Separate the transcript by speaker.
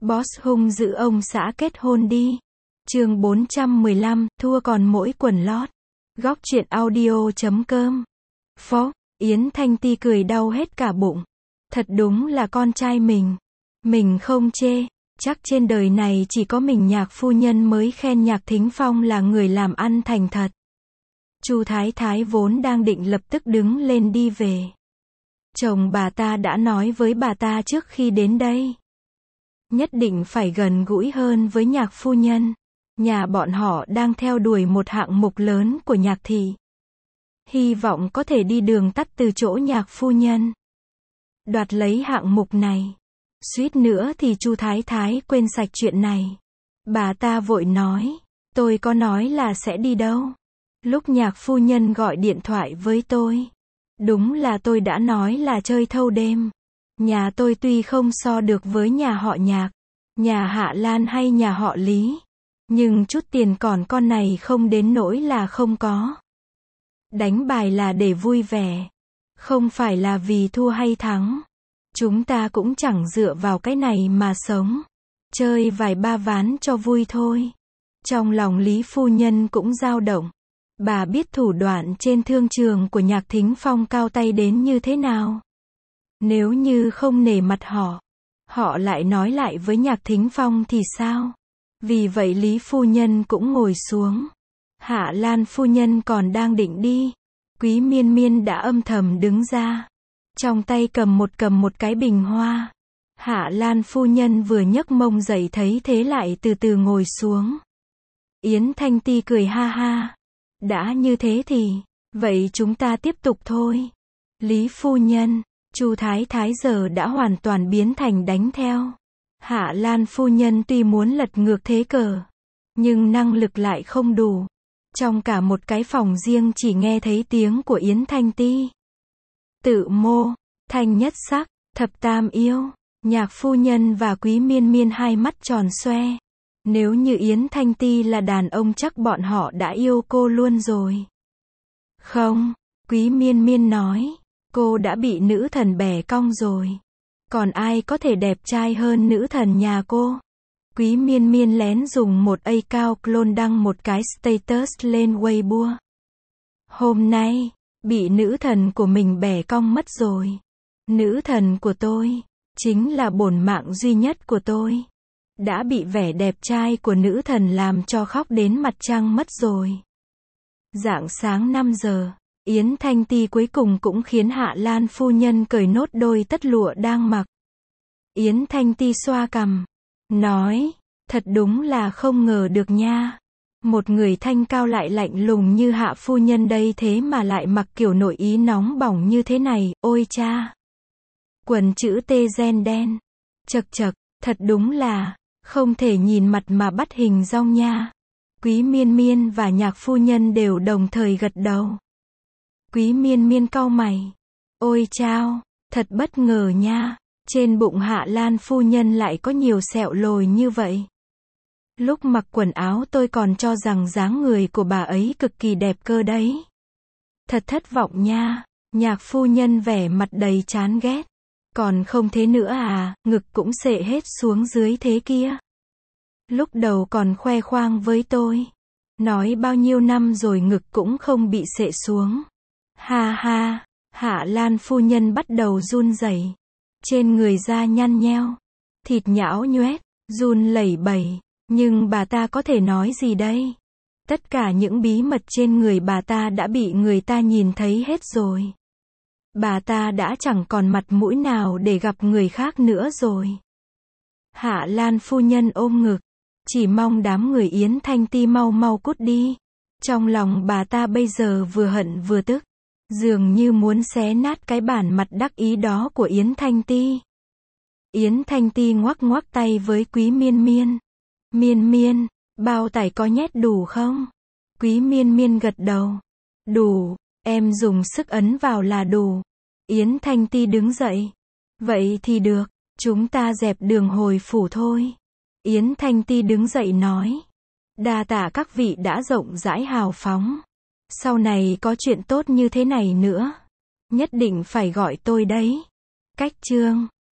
Speaker 1: Boss hung dữ ông xã kết hôn đi. Chương 415, thua còn mỗi quần lót. Góc truyện audio.com. Phó, Yến Thanh Ti cười đau hết cả bụng. Thật đúng là con trai mình. Mình không chê, chắc trên đời này chỉ có mình Nhạc phu nhân mới khen Nhạc Thính Phong là người làm ăn thành thật. Chu Thái Thái vốn đang định lập tức đứng lên đi về. Chồng bà ta đã nói với bà ta trước khi đến đây. Nhất định phải gần gũi hơn với Nhạc phu nhân. Nhà bọn họ đang theo đuổi một hạng mục lớn của Nhạc thị. Hy vọng có thể đi đường tắt từ chỗ Nhạc phu nhân. Đoạt lấy hạng mục này. Suýt nữa thì Chu Thái Thái quên sạch chuyện này. Bà ta vội nói, tôi có nói là sẽ đi đâu. Lúc Nhạc phu nhân gọi điện thoại với tôi. Đúng là tôi đã nói là chơi thâu đêm. Nhà tôi tuy không so được với nhà họ Nhạc, nhà Hạ Lan hay nhà họ Lý. Nhưng chút tiền còn con này không đến nỗi là không có. Đánh bài là để vui vẻ. Không phải là vì thua hay thắng. Chúng ta cũng chẳng dựa vào cái này mà sống. Chơi vài ba ván cho vui thôi. Trong lòng Lý phu nhân cũng dao động. Bà biết thủ đoạn trên thương trường của Nhạc Thính Phong cao tay đến như thế nào. Nếu như không nể mặt họ lại nói lại với Nhạc Thính Phong thì sao? Vì vậy Lý phu nhân cũng ngồi xuống. Hạ Lan phu nhân còn đang định đi. Quý Miên Miên đã âm thầm đứng ra. Trong tay cầm một cái bình hoa. Hạ Lan phu nhân vừa nhấc mông dậy thấy thế lại từ từ ngồi xuống. Yến Thanh Ti cười ha ha. Đã như thế thì, vậy chúng ta tiếp tục thôi. Lý phu nhân, Chu Thái Thái giờ đã hoàn toàn biến thành đánh theo. Hạ Lan phu nhân tuy muốn lật ngược thế cờ, nhưng năng lực lại không đủ. Trong cả một cái phòng riêng chỉ nghe thấy tiếng của Yến Thanh Ti. Tự mô, thanh nhất sắc, thập tam yêu. Nhạc phu nhân và Quý Miên Miên hai mắt tròn xoe. Nếu như Yến Thanh Ti là đàn ông chắc bọn họ đã yêu cô luôn rồi. Không, Quý Miên Miên nói, cô đã bị nữ thần bẻ cong rồi. Còn ai có thể đẹp trai hơn nữ thần nhà cô? Quý Miên Miên lén dùng một account clone đăng một cái status lên Weibo. Hôm nay, bị nữ thần của mình bẻ cong mất rồi. Nữ thần của tôi, chính là bổn mạng duy nhất của tôi. Đã bị vẻ đẹp trai của nữ thần làm cho khóc đến mặt trăng mất rồi. Rạng sáng 5 giờ, Yến Thanh Ti cuối cùng cũng khiến Hạ Lan phu nhân cởi nốt đôi tất lụa đang mặc. Yến Thanh Ti xoa cằm, nói, thật đúng là không ngờ được nha. Một người thanh cao lại lạnh lùng như Hạ phu nhân đây thế mà lại mặc kiểu nội ý nóng bỏng như thế này, ôi cha. Quần chữ T gen đen. Chật chật, thật đúng là, không thể nhìn mặt mà bắt hình dong nha. Quý Miên Miên và Nhạc phu nhân đều đồng thời gật đầu. Quý Miên Miên cau mày. Ôi chao, thật bất ngờ nha. Trên bụng Hạ Lan phu nhân lại có nhiều sẹo lồi như vậy. Lúc mặc quần áo tôi còn cho rằng dáng người của bà ấy cực kỳ đẹp cơ đấy. Thật thất vọng nha. Nhạc phu nhân vẻ mặt đầy chán ghét. Còn không thế nữa à, ngực cũng xệ hết xuống dưới thế kia. Lúc đầu còn khoe khoang với tôi. Nói bao nhiêu năm rồi ngực cũng không bị xệ xuống. Ha ha, Hạ Lan phu nhân bắt đầu run rẩy. Trên người da nhăn nheo. Thịt nhão nhoét, run lẩy bẩy. Nhưng bà ta có thể nói gì đây? Tất cả những bí mật trên người bà ta đã bị người ta nhìn thấy hết rồi. Bà ta đã chẳng còn mặt mũi nào để gặp người khác nữa rồi. Hạ Lan phu nhân ôm ngực. Chỉ mong đám người Yến Thanh Ti mau mau cút đi. Trong lòng bà ta bây giờ vừa hận vừa tức. Dường như muốn xé nát cái bản mặt đắc ý đó của Yến Thanh Ti. Yến Thanh Ti ngoắc ngoắc tay với Quý Miên Miên. Miên Miên, bao tải có nhét đủ không? Quý Miên Miên gật đầu. Đủ, em dùng sức ấn vào là đủ. Yến Thanh Ti đứng dậy. Vậy thì được, chúng ta dẹp đường hồi phủ thôi. Yến Thanh Ti đứng dậy nói. Đa tạ các vị đã rộng rãi hào phóng. Sau này có chuyện tốt như thế này nữa, nhất định phải gọi tôi đấy. Cách chương